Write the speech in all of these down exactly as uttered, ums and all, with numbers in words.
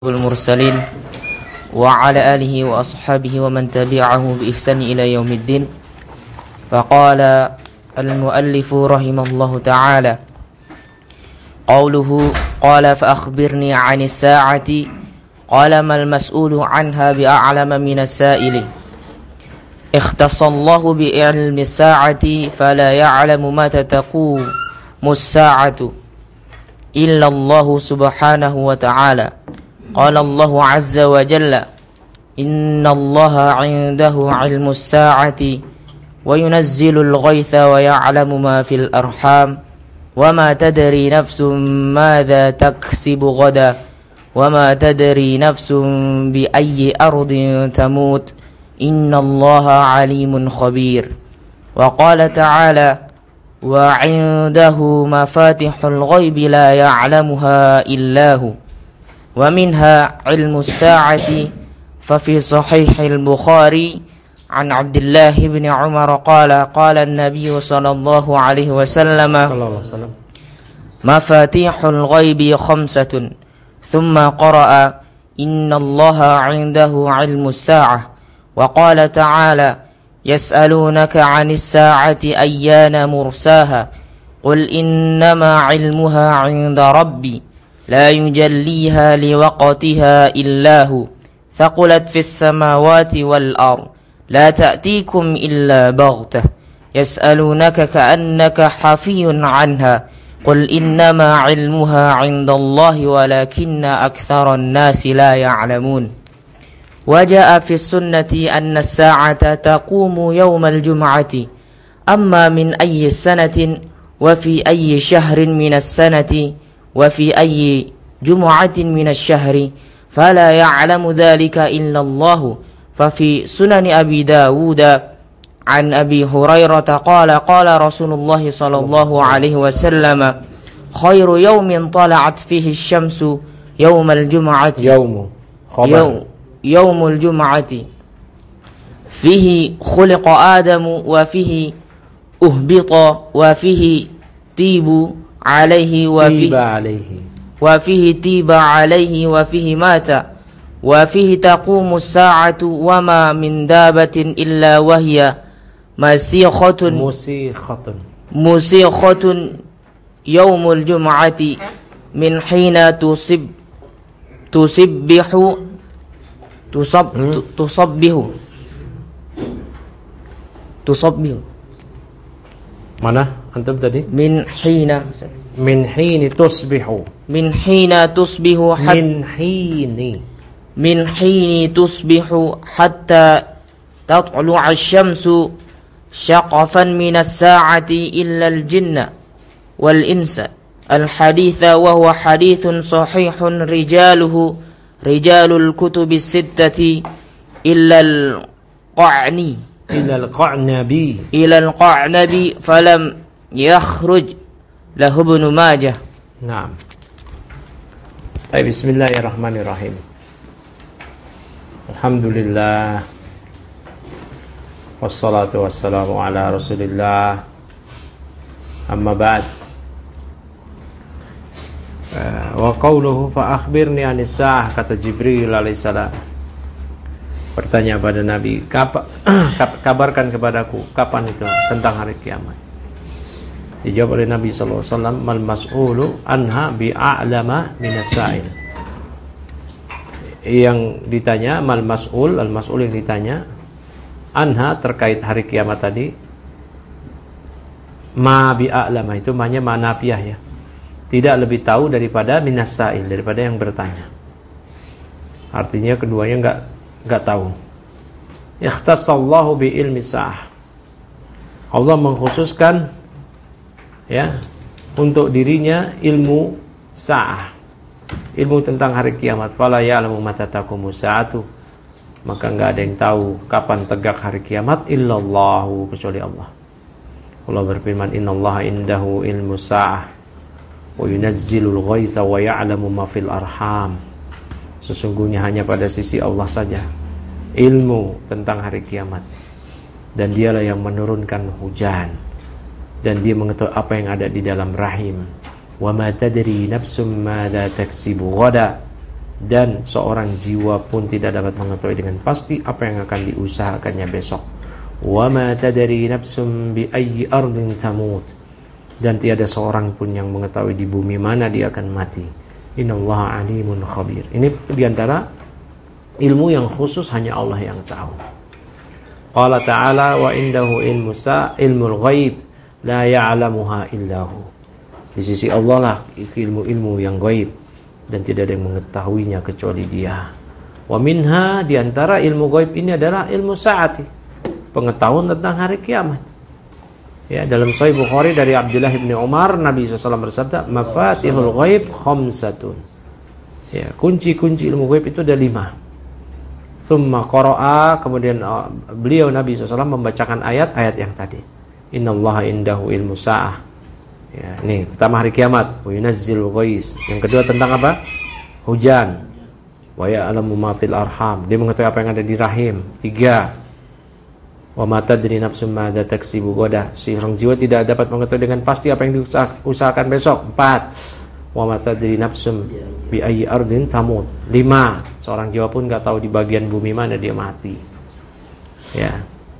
المرسلين وعلى آله وأصحابه ومن تبعه بإحسان إلى يوم الدين. فقال المؤلف رحمه الله تعالى قوله قال فأخبرني عن الساعة قال ما المسؤول عنها بأعلم من السائل اختص الله بعلم الساعة فلا يعلم متى تقوم الساعة إلا الله سبحانه وتعالى. قال الله عز وجل إن الله عنده علم الساعة وينزل الغيث ويعلم ما في الأرحام وما تدري نفس ماذا تكسب غدا وما تدري نفس بأي أرض تموت إن الله عليم خبير. وقال تعالى وعنده مفاتح الغيب لا يعلمها إلا هو ومنها علم الساعة. ففي صحيح البخاري عن عبد الله بن عمر قال قال النبي صلى الله عليه وسلم مفاتيح الغيب خمسة ثم قرأ إن الله عنده علم الساعة. وقال تعالى يسألونك عن الساعة أيان مرساها قل إنما علمها عند ربي لا يجليها لوقتها إلا هو ثقلت في السماوات والأرض لا تأتيكم إلا بغتة يسألونك كأنك حفي عنها قل إنما علمها عند الله ولكن أكثر الناس لا يعلمون. وجاء في السنة أن الساعة تقوم يوم الجمعة أما من أي سنة وفي أي شهر من السنة وفي أي جمعة من الشهر فلا يعلم ذلك إلا الله. ففي سنن أبي داود عن أبي هريرة قال قال رسول الله صلى الله عليه وسلم خير يوم طلعت فيه الشمس يوم الجمعة يوم يوم, يوم الجمعة فيه خلق آدم وفيه أهبط وفيه تيب عليه وفيه عليه وفيه تيب عليه وفيه مات وفيه تقوم الساعة وما من دابة إلا وهي مسيخة مسيخة مسيخة يوم الجمعة من حين تصب تصبح تصب تصبح تصبح Mana antum tadi? Min hina Min hini tusbihu Min hina tusbihu hat... Min hini Min hini tusbihu hatta tatlu'a asy-syamsu syaqafan minas sa'ati illa al-jinna wal insa al-haditha wa huwa hadithun sahihun rijaluhu rijalul kutubis sittati illa al-qa'ni ila al-Qa'nabi ila al-Qa'nabi falam yakhruj lahu Ibnu Majah. Naam. Baik, bismillahirrahmanirrahim. Alhamdulillah wassalatu wassalamu ala Rasulillah. Amma ba'd. Wa qawluhu fa akhbirni 'anis sa'ah, kata Jibril alaihi salam. Bertanya pada Nabi, kabarkan kepadaku kapan itu tentang hari kiamat. Dijawab oleh Nabi sallallahu alaihi wasallam, mal mas'ulu anha bi'a'lama minas sa'il. Yang ditanya mal mas'ul, al mas'ul yang ditanya anha terkait hari kiamat tadi, ma bi'a'lama itu maknanya ma'nafiyah ya. Tidak lebih tahu daripada minas sa'il, daripada yang bertanya. Artinya keduanya enggak enggak tahu. Ikhtassallahu bi ilmi sa'ah. Allah mengkhususkan ya untuk dirinya ilmu sa'ah, ilmu tentang hari kiamat. Fala ya'lamu mata taqumu sa'atu, maka enggak ada yang tahu kapan tegak hari kiamat illallahu, kecuali Allah. Allah berfirman innallaha indahu ilmu sa'ah wa yunazzilul ghaitsa wa ya'lamu ma fil arham. Sesungguhnya hanya pada sisi Allah saja ilmu tentang hari kiamat, dan dialah yang menurunkan hujan, dan dia mengetahui apa yang ada di dalam rahim. Wa ma tadri nafsum madza taksibu ghada, dan seorang jiwa pun tidak dapat mengetahui dengan pasti apa yang akan diusahakannya besok. Wa ma tadri nafsum bi ayyi ardin tamut, dan tiada seorang pun yang mengetahui di bumi mana dia akan mati. Innallaha alimun khabir. Ini diantara ilmu yang khusus hanya Allah yang tahu. Qala ta'ala wa indahu ilmu sa ilmul ghaib la ya'lamuha illahu. Di sisi Allah lah ilmu-ilmu yang gaib dan tidak ada yang mengetahuinya kecuali Dia. Wa minha, diantara ilmu gaib ini adalah ilmu saati, pengetahuan tentang hari kiamat. Ya, dalam Sahih Bukhari dari Abdullah bin Umar, Nabi shallallahu alaihi wasallam bersabda, mafatihul ghaib khamsatun. Ya, kunci-kunci ilmu gaib itu ada lima. Summa qara'a, kemudian uh, beliau Nabi shallallahu alaihi wasallam membacakan ayat-ayat yang tadi. Innallaha indahu ilmu sa'ah. Ya, ini pertama hari kiamat. Wa yunazzilul ghais. Yang kedua tentang apa? Hujan. Wa ya'lamu ma fil arham. Dia mengetahui apa yang ada di rahim. Tiga. Wa ma tadri nafsum madza taksibu ghadan. Seorang jiwa tidak dapat mengetahui dengan pasti apa yang diusahakan besok. Empat. Wa ma tadri nafsum bi ayyi ardin tamut. Lima. Seorang jiwa pun enggak tahu di bagian bumi mana dia mati. Ya.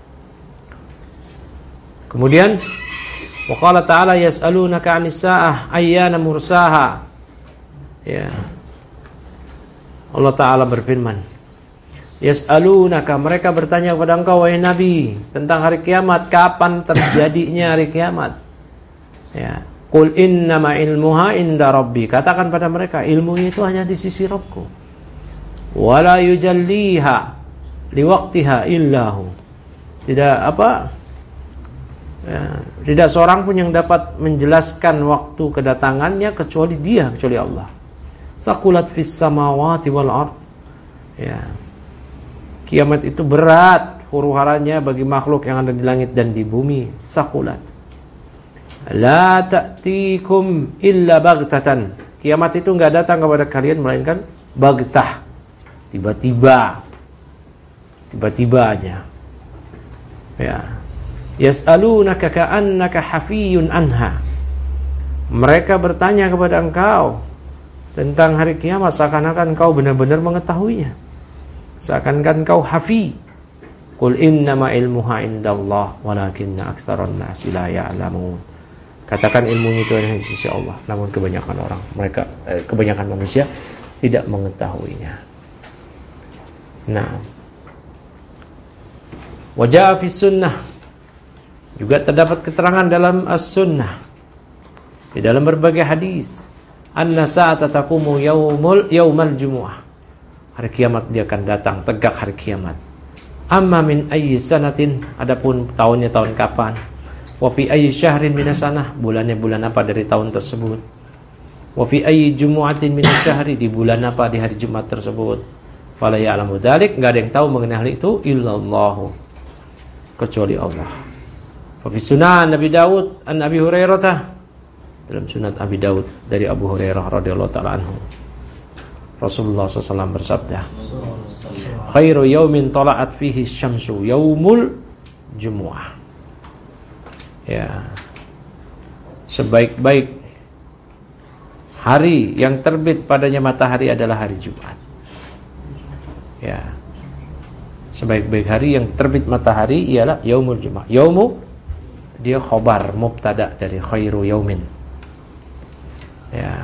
Kemudian wa qala ta'ala yas'alunaka 'anis sa'ah ayyana mursaha. Ya. Allah Ta'ala berfirman, yas'alunaka, mereka bertanya kepada engkau wahai Nabi tentang hari kiamat, kapan terjadinya hari kiamat. Ya. Qul innama ilmuha inda rabbi, katakan pada mereka ilmunya itu hanya di sisi Rabbku. Wala yujalliha liwaqtiha illahu. Tidak apa? Ya, tidak seorang pun yang dapat menjelaskan waktu kedatangannya kecuali Dia, kecuali Allah. Saqulat fis samawati wal ard. Ya. Kiamat itu berat huru-haranya bagi makhluk yang ada di langit dan di bumi. Saqulat. La ta'tikum illa baghtatan. Kiamat itu enggak datang kepada kalian melainkan baghtah. Tiba-tiba. Tiba-tiba aja. Ya. Yas'alunaka ka'annaka hafiyun anha. Mereka bertanya kepada engkau tentang hari kiamat seakan-akan engkau benar-benar mengetahuinya. Seakan-akan engkau hafi. Qul innama ilmuha indallah walakinna aktsaran nasi la ya'lamun. Katakan ilmunya itu hanya di sisi Allah, namun kebanyakan orang, mereka eh, kebanyakan manusia tidak mengetahuinya. Nah, wajah fi sunnah, juga terdapat keterangan dalam as-sunnah, di dalam berbagai hadis, anna sa'ata taqumu yaumul yaumal jumu'ah. Hari kiamat dia akan datang, tegak hari kiamat. Amma min ayyi sanatin, adapun tahunnya tahun kapan. Wa fi ayyi syahrin minas sanah, bulannya bulan apa dari tahun tersebut. Wa fi ayyi jumu'atin minas syahri, di bulan apa di hari Jumat tersebut. Fala ya'lamu dzalik, enggak ada yang tahu mengenai hal itu illallah, kecuali Allah. Wa fi sunan Nabi Daud an Abi Hurairah, dalam sunat Abi Daud dari Abu Hurairah radhiyallahu taala anhu, Rasulullah sallallahu alaihi wasallam bersabda, khairu yaumin tala'at fihi syamsu yaumul jumu'ah. Ya, sebaik-baik hari yang terbit padanya matahari adalah hari Jumat. Ya, sebaik-baik hari yang terbit matahari ialah yaumul jumu'ah. Yaumu dia khobar mubtada dari khairu yaumin. Ya.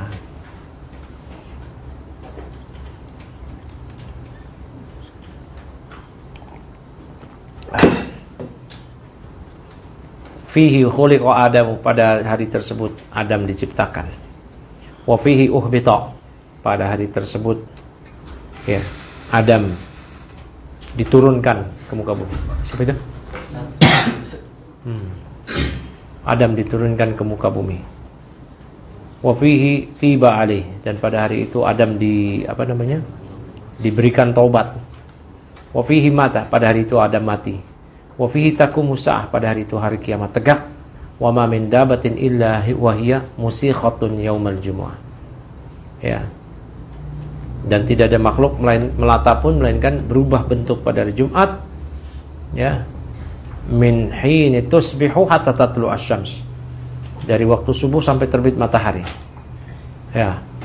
Fihi khuliqa Adam, pada hari tersebut Adam diciptakan. Wa fihi uhbita, pada hari tersebut ya Adam diturunkan ke muka bumi. Siapa itu? Hmm. Adam diturunkan ke muka bumi. Wa fihi tiba alaih, dan pada hari itu Adam di apa namanya? diberikan taubat. Wa fihi mata, pada hari itu Adam mati. Wa fihi taqumu sa'ah, pada hari itu hari kiamat tegak. Wa ma min dabatin illa wa hiya musikhatun yaumal jumu'ah. Ya. Dan tidak ada makhluk melain melata pun melainkan berubah bentuk pada hari Jumat. Ya. Min hini tusbihu hatta tatlu asy-syams. Dari waktu subuh sampai terbit matahari. Ya.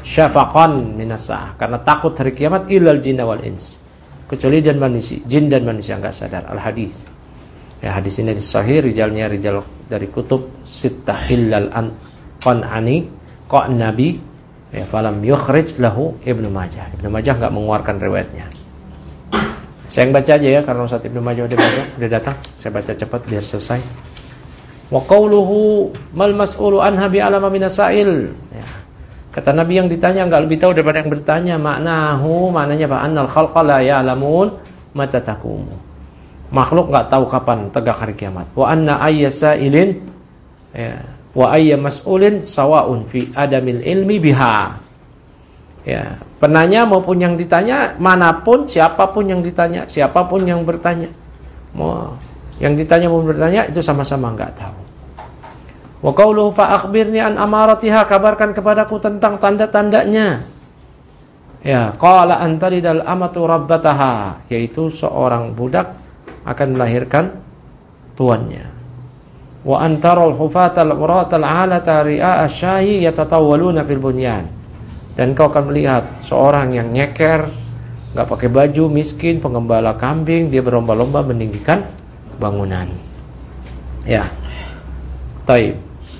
syafaqan minas sa'ah, karena takut hari kiamat, illal jinna wal ins, kecuali jin manusia, jin dan manusia enggak sadar. Al hadis. Ya, hadis ini sahih, rijalnya rijal dari kutub sittah illal an qan'ani qa nabi, ya, falam yukhrij lahu Ibnu Majah. Ibnu Majah enggak mengeluarkan riwayatnya. Saya yang baca aja ya, karena Ustaz Ibnu Majah udah baca, udah datang. Saya baca cepat biar selesai. Wa qauluhu mal mas'ulu anha bi alama minasail. Ya. Kata Nabi, yang ditanya enggak lebih tahu daripada yang bertanya. Maknahu, maknanya apa? Annal khalqa la ya'lamun mata taqumu. Makhluk enggak tahu kapan tegak hari kiamat. Wa anna ayyasailin, ya, wa ayya mas'ulin sawaun fi adamil ilmi biha. Ya, penanya maupun yang ditanya, manapun, siapapun yang ditanya, siapapun yang bertanya, mau yang ditanya maupun bertanya, itu sama-sama enggak tahu. Wa qauluhu fa akhbirni an amaratiha, kabarkan kepadaku tentang tanda-tandanya. Ya, qala antalidal amatu rabbataha, yaitu seorang budak akan melahirkan tuannya. Wa antarul hufatal uratal alata ri'a asyahi yatatawwaluna fil bunyan. Dan kau akan melihat seorang yang nyeker, enggak pakai baju, miskin, pengembala kambing, dia berlomba-lomba meninggikan bangunan. Ya. Taib.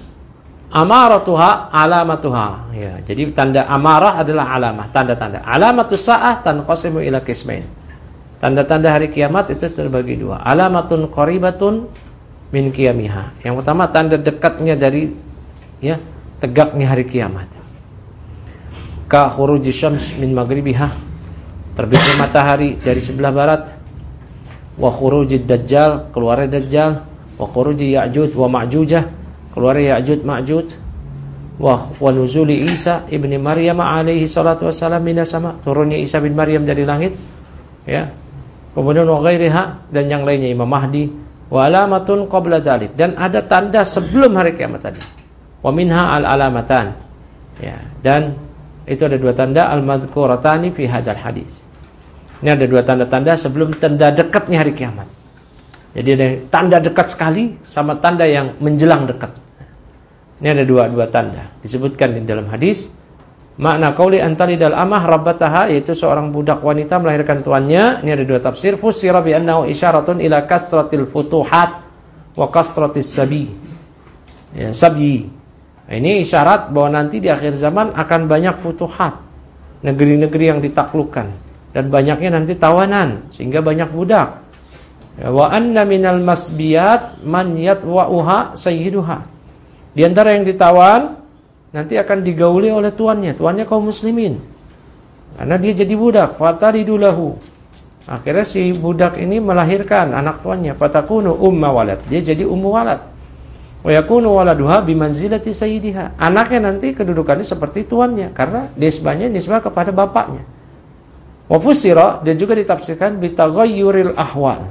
Amaratuha alamatuha. Ya, jadi tanda amarah adalah alamah, tanda-tanda. Alamatus saah tanqasimu ila qismain. Tanda-tanda hari kiamat itu terbagi dua. Alamatun qaribatun min qiyamiha. Yang pertama tanda dekatnya dari, ya, tegaknya hari kiamat. Ka khuruji syams min maghribiha, terbitnya matahari dari sebelah barat. Wa khurujid dajjal, keluarnya dajjal. Wa khuruji ya'juj wa ma'jujah, keluarnya ya'juj ma'juj. Wa wa nuzuli Isa ibni Maryam alaihi salatu wassalam minas sama, turunnya Isa bin Maryam dari langit. Ya. Kemudian wa ghairiha, dan yang lainnya, Imam Mahdi. Wa alamatun qabla dzalik, dan ada tanda sebelum hari kiamat tadi. Wa minha al alamatan. Ya, dan itu ada dua tanda al-madhkuratani fi hadzal hadis. Ini ada dua tanda-tanda sebelum tanda dekatnya hari kiamat. Jadi ada tanda dekat sekali sama tanda yang menjelang dekat. Ini ada dua dua tanda disebutkan di dalam hadis. Makna qauli antalidal amah rabbataha, yaitu seorang budak wanita melahirkan tuannya. Ini ada dua tafsir. Fusira bi annahu isyaratun ila kasratil futuhat wa kasratis sabi. Ya, sabi. Ini isyarat bahwa nanti di akhir zaman akan banyak futuhat, negeri-negeri yang ditaklukkan, dan banyaknya nanti tawanan sehingga banyak budak. Ya, wa anna minal masbiyat man yatwa'uha sayyiduha. Di antara yang ditawan nanti akan digauli oleh tuannya, tuannya kaum muslimin. Karena dia jadi budak, fatalidulahu. Akhirnya si budak ini melahirkan anak tuannya, fatakunu umma walad. Dia jadi ummu walad. Wa yakunu waladuha bimanzilati sayyidiha. Anaknya nanti kedudukannya seperti tuannya karena nisbahnya nisbah kepada bapaknya. Wa fusira, dan juga ditafsirkan bitaghayyuril ahwal.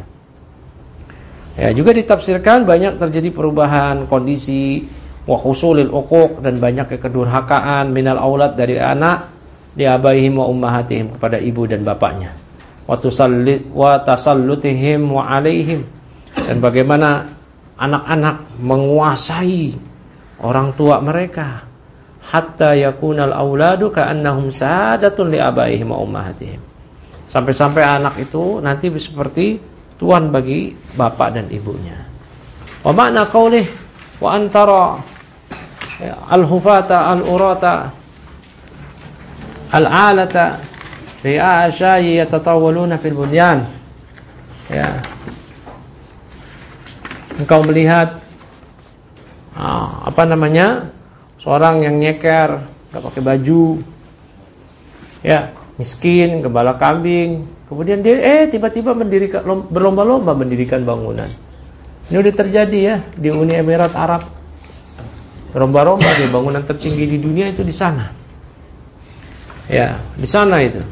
Ya, juga ditafsirkan banyak terjadi perubahan kondisi, wa husulil uquq, dan banyaknya kedurhakaan minal aulad, dari anak, li abaihim wa ummahatihim, kepada ibu dan bapaknya. Wa tusallit wa tasallutihim wa alaihim, dan bagaimana anak-anak menguasai orang tua mereka, hatta yakunal auladu ka'annahum sadatun li abaihim wa ummahatihim. Sampai-sampai anak itu nanti seperti tuan bagi bapak dan ibunya. Wa makna qaulih wa antara al-hufata al-urata al-alata ri'a asyayi yatatawwaluna fil bunyan. Ya. Engkau melihat ah, apa namanya, seorang yang nyeker, enggak pakai baju, ya, miskin, gembala kambing, kemudian dia eh tiba-tiba mendirikan, berlomba-lomba mendirikan bangunan. Ini udah terjadi ya di Uni Emirat Arab. Berlomba-lomba di bangunan tertinggi di dunia itu di sana. Ya, di sana itu.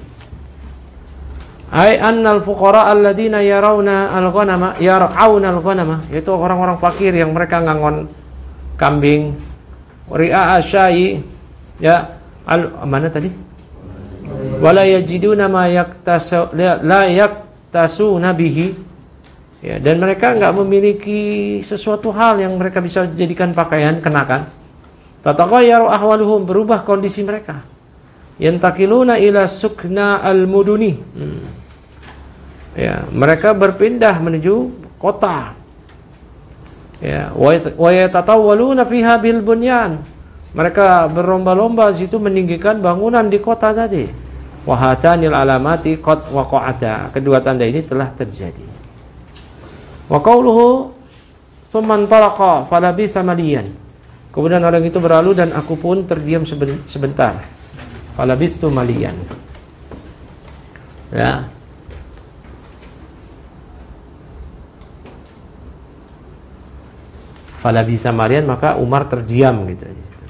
Ai annal fuqara alladziina yarawna al-ghanama yar'auna al-ghanama, yaitu orang-orang fakir yang mereka ngangon kambing, ri'a asyayi, ya, al mana tadi? Wala yajiduna ma yaktasu la yaktasuna bihi. Ya, dan mereka enggak memiliki sesuatu hal yang mereka bisa jadikan pakaian, kenakan. Tatagayyaru ahwaluhum, berubah kondisi mereka. yantakiluna ila sukna al-muduni. Hmm. Ya, mereka berpindah menuju kota. Ya, wa yatatawwaluna fiha bil bunyan. Mereka berlomba-lomba situ meninggikan bangunan di kota tadi. Wa hatanil alamati qad waqa'ata. Kedua tanda ini telah terjadi. Wa qauluhu summan talaqa falabisa maliyan. Kemudian orang itu berlalu dan aku pun terdiam sebentar. Falabistu maliyan. Ya. Falabisa maliyan, maka Umar terdiam gitu.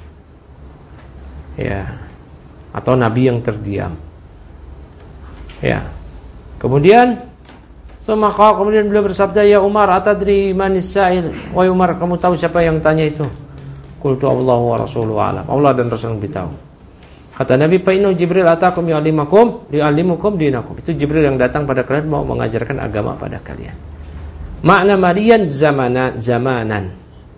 Ya. Atau Nabi yang terdiam. Ya. Kemudian Sumaka kemudian beliau bersabda, ya Umar, atadri manis sa'il? Wahai Umar, kamu tahu siapa yang tanya itu? Qultu Allahu wa rasuluhu a'lam. Allah dan Rasul lebih tahu. Kata Nabi, fa inna Jibril atakum yu'allimakum yu'allimukum dinakum. Itu Jibril yang datang pada kalian mau mengajarkan agama pada kalian. Makna maliyan zamana zamanan.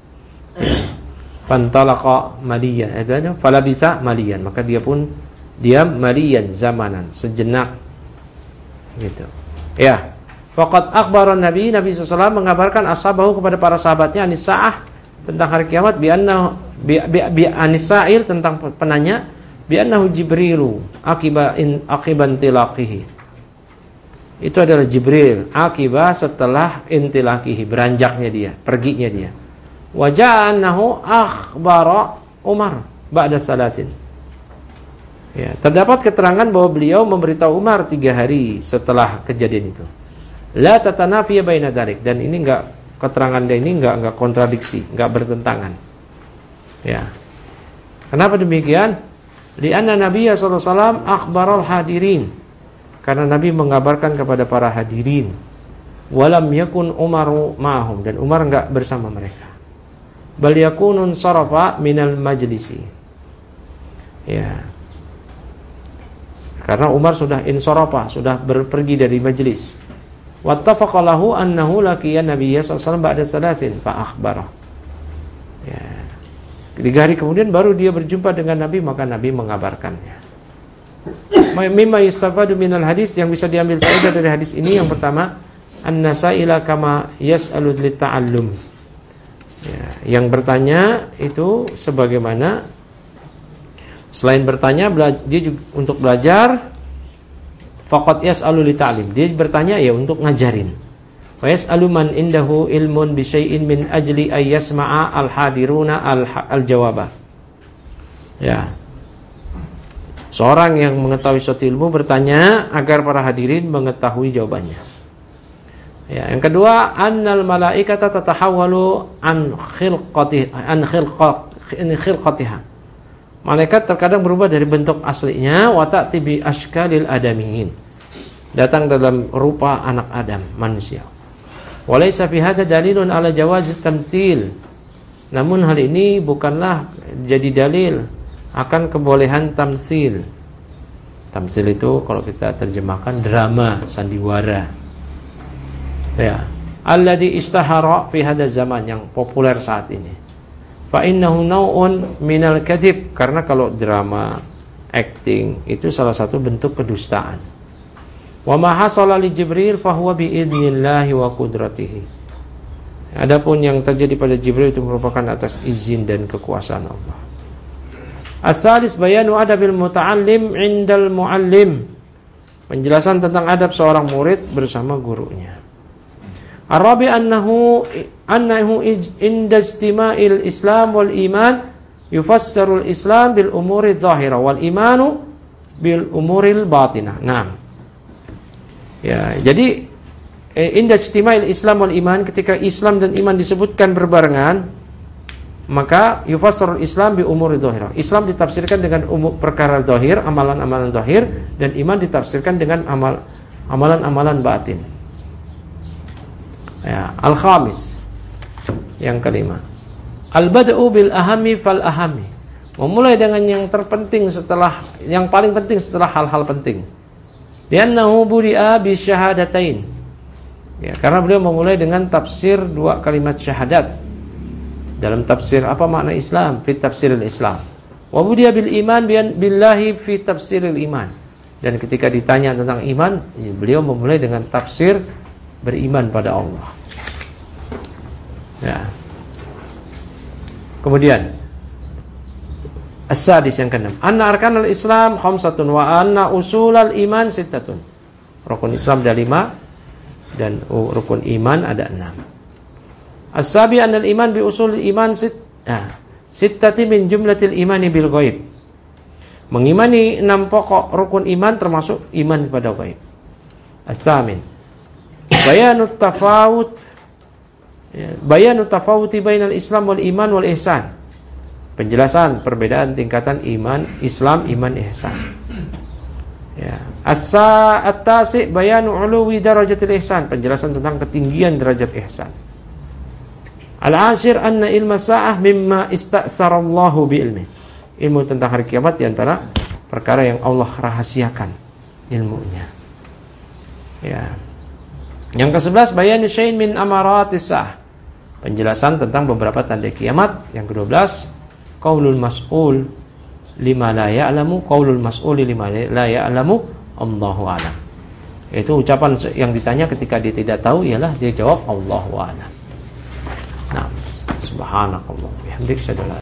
Fantalaqa maliyan. Itu aja. Fala bisa maliyan. Maka dia pun diam maliyan zamanan, sejenak. Gitu. Ya. Faqad akhbaran Nabi Nabi sallallahu alaihi wasallam mengabarkan ashabahu kepada para sahabatnya anis sa'ah tentang hari kiamat, bi anna bi, bi, bi anis sa'il tentang penanya, bi annahu Jibrilu akiba in aqiban tilaqihi. Itu adalah Jibril akiba setelah intilaqihi, beranjaknya dia, perginya dia. Wa ja'annahu akhbara Umar ba'da salasin. Ya, terdapat keterangan bahwa beliau memberitahu Umar tiga hari setelah kejadian itu. La tatanafiya baina dzalik, dan ini enggak, keterangan dia ini enggak enggak kontradiksi, enggak bertentangan. Ya. Kenapa demikian? Lianna Nabiya sallallahu alaihi wasallam akhbaral hadirin. Karena Nabi mengabarkan kepada para hadirin. Walam yakun Umaru ma'hum, dan Umar enggak bersama mereka. Bal yakunun sarafa minal majlisi. Ya. Karena Umar sudah insarafa, sudah pergi dari majelis. Wattafaqa lahu annahu laqiya Nabiyya sallallahu alaihi wasallam ba'da salasin fa akhbara. Ya. Tiga hari kemudian baru dia berjumpa dengan Nabi, maka Nabi mengabarkannya. Mimma yustafadu minal hadis, yang bisa diambil faedah dari hadis ini, yang pertama, an-nasaila kama yas'alu lit-ta'allum. Ya, yang bertanya itu sebagaimana selain bertanya dia juga untuk belajar. Faqad yas'alu li ta'lim. Dia bertanya ya untuk ngajarin. Wa yas'alu man indahu ilmun bi syai'in min ajli ay yasma'a al-hadiruna al-jawaba. Ya. Seorang yang mengetahui suatu ilmu bertanya agar para hadirin mengetahui jawabannya. Ya, yang kedua, annal malaikata tatahawwalu an khilqati an khilqat an khilqatiha. Malaikat terkadang berubah dari bentuk aslinya, wa ta'ti bi ashkalil adamiyin. Datang dalam rupa anak Adam, manusia. Walaysa fi hadza dalilun ala jawazit tamtsil. Namun hal ini bukanlah jadi dalil akan kebolehan tamtsil. Tamtsil itu kalau kita terjemahkan drama, sandiwara. Ya, alladhi istahara fi hadza zaman, yang populer saat ini. Fa innahu naw'un minal kadhib, karena kalau drama, acting itu salah satu bentuk kedustaan. Wa ma hasala li Jibril fa huwa bi idnillahi wa qudratihi. Adapun yang terjadi pada Jibril itu merupakan atas izin dan kekuasaan Allah. As-salis bayanu adabil muta'allim 'indal mu'allim. Penjelasan tentang adab seorang murid bersama gurunya. Ar-rabi annahu annahu inda ijtima'il Islam wal iman yufassarul Islam bil umuri dhahira wal imanu bil umuril batinah. Naam. Ya, jadi inda ijtima'il Islam wal iman, ketika Islam dan iman disebutkan berbarengan, maka yufassarul Islam bi umuri dhahira. Islam ditafsirkan dengan umur perkara zahir, amalan-amalan zahir, dan iman ditafsirkan dengan amal amalan-amalan batin. Ya, al-khamis, yang kelima, al-bad'u bil ahami fal ahami. Memulai dengan yang terpenting setelah yang paling penting setelah hal-hal penting. Liannahu budi'a bi syahadatain. Ya, karena beliau memulai dengan tafsir dua kalimat syahadat. Dalam tafsir apa makna Islam? Fi tafsiril Islam. Wa budiya bil iman billahi fi tafsiril iman. Dan ketika ditanya tentang iman, beliau memulai dengan tafsir beriman pada Allah. Ya. Kemudian as-sadis yang keenam, anna arkanul Islam khamsatun wa anna usulal iman sittatun. Rukun Islam ada lima dan rukun iman ada enam. As-sabi anna al-iman bi usulil iman sit nah, sittati min jumlatil imani bil ghaib. Mengimani enam pokok rukun iman termasuk iman kepada ghaib. As-samin bayanut tafawut ya, bayanut tafawuti bainal Islam wal iman wal ihsan. Penjelasan perbedaan tingkatan iman, Islam, iman, ihsan. Ya. Asa at-tasi bayanu uluwi darajatil ihsan, penjelasan tentang ketinggian derajat ihsan. Al-ashir anna ilma sa'ah mimma ista'sarallahu bi ilmi. Ilmu tentang hari kiamat di antara perkara yang Allah rahasiakan ilmunya. Ya. Yang kesebelas bayanu syai'in min amaratis sa'ah. Penjelasan tentang beberapa tanda kiamat. Yang kedua belas qaulul mas'ul lima la ya'lamu qaulul mas'uli lima la ya'lamu Allahu a'lam. Itu ucapan yang ditanya ketika dia tidak tahu ialah dia jawab Allahu a'lam. Nah, subhanakallah bihamdika